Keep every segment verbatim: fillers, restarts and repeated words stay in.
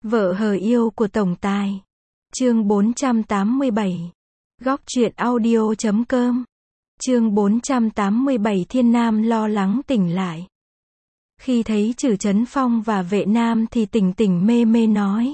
Vợ hờ yêu của tổng tài. Chương bốn trăm tám mươi bảy. Góc truyện audio chấm com. Chương bốn trăm tám mươi bảy. Thiên Nam lo lắng tỉnh lại. Khi thấy Trử Chấn Phong và Vệ Nam thì tỉnh tỉnh mê mê nói: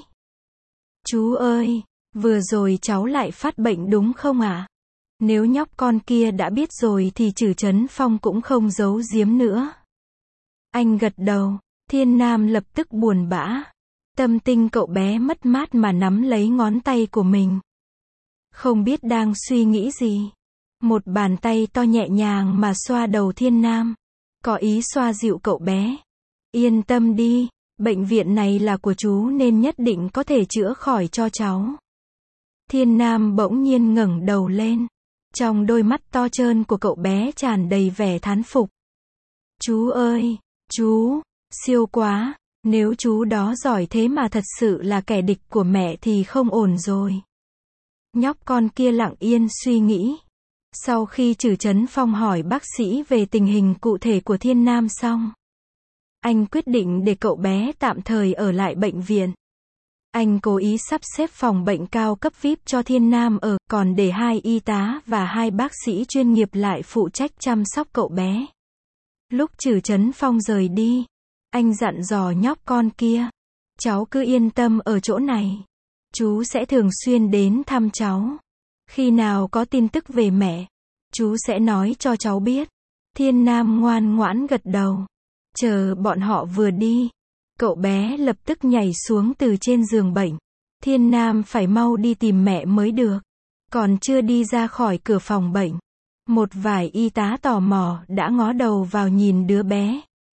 Chú ơi, vừa rồi cháu lại phát bệnh đúng không ạ? Nếu nhóc con kia đã biết rồi thì Trử Chấn Phong cũng không giấu giếm nữa. Anh gật đầu. Thiên Nam lập tức buồn bã. Tâm tinh cậu bé mất mát mà nắm lấy ngón tay của mình. Không biết đang suy nghĩ gì. Một bàn tay to nhẹ nhàng mà xoa đầu Thiên Nam. Có ý xoa dịu cậu bé. Yên tâm đi, bệnh viện này là của chú nên nhất định có thể chữa khỏi cho cháu. Thiên Nam bỗng nhiên ngẩng đầu lên. Trong đôi mắt to trơn của cậu bé tràn đầy vẻ thán phục. Chú ơi, chú, siêu quá. Nếu chú đó giỏi thế mà thật sự là kẻ địch của mẹ thì không ổn rồi. Nhóc con kia lặng yên suy nghĩ. Sau khi Trử Chấn Phong hỏi bác sĩ về tình hình cụ thể của Thiên Nam xong, anh quyết định để cậu bé tạm thời ở lại bệnh viện. Anh cố ý sắp xếp phòng bệnh cao cấp vi ai pi cho Thiên Nam ở, còn để hai y tá và hai bác sĩ chuyên nghiệp lại phụ trách chăm sóc cậu bé. Lúc Trử Chấn Phong rời đi, anh dặn dò nhóc con kia: cháu cứ yên tâm ở chỗ này. Chú sẽ thường xuyên đến thăm cháu. Khi nào có tin tức về mẹ, chú sẽ nói cho cháu biết. Thiên Nam ngoan ngoãn gật đầu. Chờ bọn họ vừa đi, cậu bé lập tức nhảy xuống từ trên giường bệnh. Thiên Nam phải mau đi tìm mẹ mới được. Còn chưa đi ra khỏi cửa phòng bệnh, một vài y tá tò mò đã ngó đầu vào nhìn đứa bé.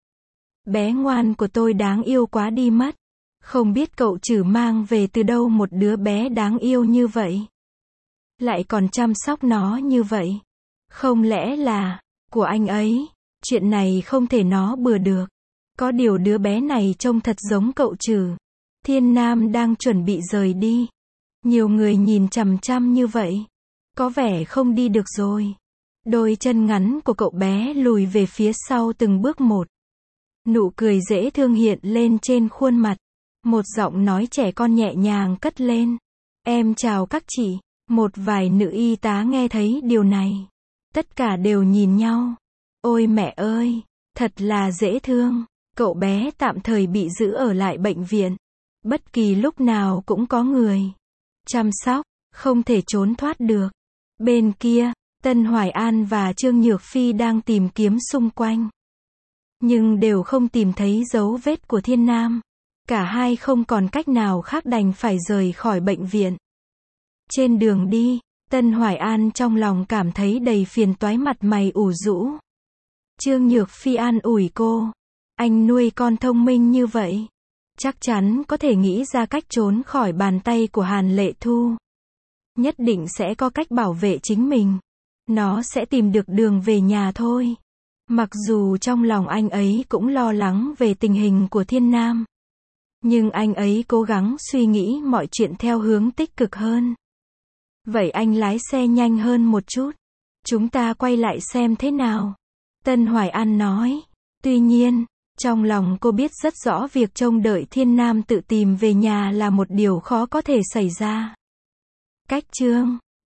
Bé ngoan của tôi đáng yêu quá đi mất. Không biết cậu Trử mang về từ đâu một đứa bé đáng yêu như vậy. Lại còn chăm sóc nó như vậy. Không lẽ là của anh ấy? Chuyện này không thể nó bừa được. Có điều đứa bé này trông thật giống cậu Trử. Thiên Nam đang chuẩn bị rời đi. Nhiều người nhìn chằm chằm như vậy. Có vẻ không đi được rồi. Đôi chân ngắn của cậu bé lùi về phía sau từng bước một. Nụ cười dễ thương hiện lên trên khuôn mặt. Một giọng nói trẻ con nhẹ nhàng cất lên. Em chào các chị. Một vài nữ y tá nghe thấy điều này. Tất cả đều nhìn nhau. Ôi mẹ ơi, thật là dễ thương. Cậu bé tạm thời bị giữ ở lại bệnh viện. Bất kỳ lúc nào cũng có người chăm sóc, không thể trốn thoát được. Bên kia, Tân Hoài An và Trương Nhược Phi đang tìm kiếm xung quanh. Nhưng đều không tìm thấy dấu vết của Thiên Nam. Cả hai không còn cách nào khác đành phải rời khỏi bệnh viện. Trên đường đi, Tân Hoài An trong lòng cảm thấy đầy phiền toái, mặt mày ủ rũ. Trương Nhược Phi an ủi cô. Anh nuôi con thông minh như vậy, chắc chắn có thể nghĩ ra cách trốn khỏi bàn tay của Hàn Lệ Thu. Nhất định sẽ có cách bảo vệ chính mình. Nó sẽ tìm được đường về nhà thôi. Mặc dù trong lòng anh ấy cũng lo lắng về tình hình của Thiên Nam. Nhưng anh ấy cố gắng suy nghĩ mọi chuyện theo hướng tích cực hơn. Vậy anh lái xe nhanh hơn một chút. Chúng ta quay lại xem thế nào. Tân Hoài An nói. Tuy nhiên, trong lòng cô biết rất rõ việc trông đợi Thiên Nam tự tìm về nhà là một điều khó có thể xảy ra. Cách chương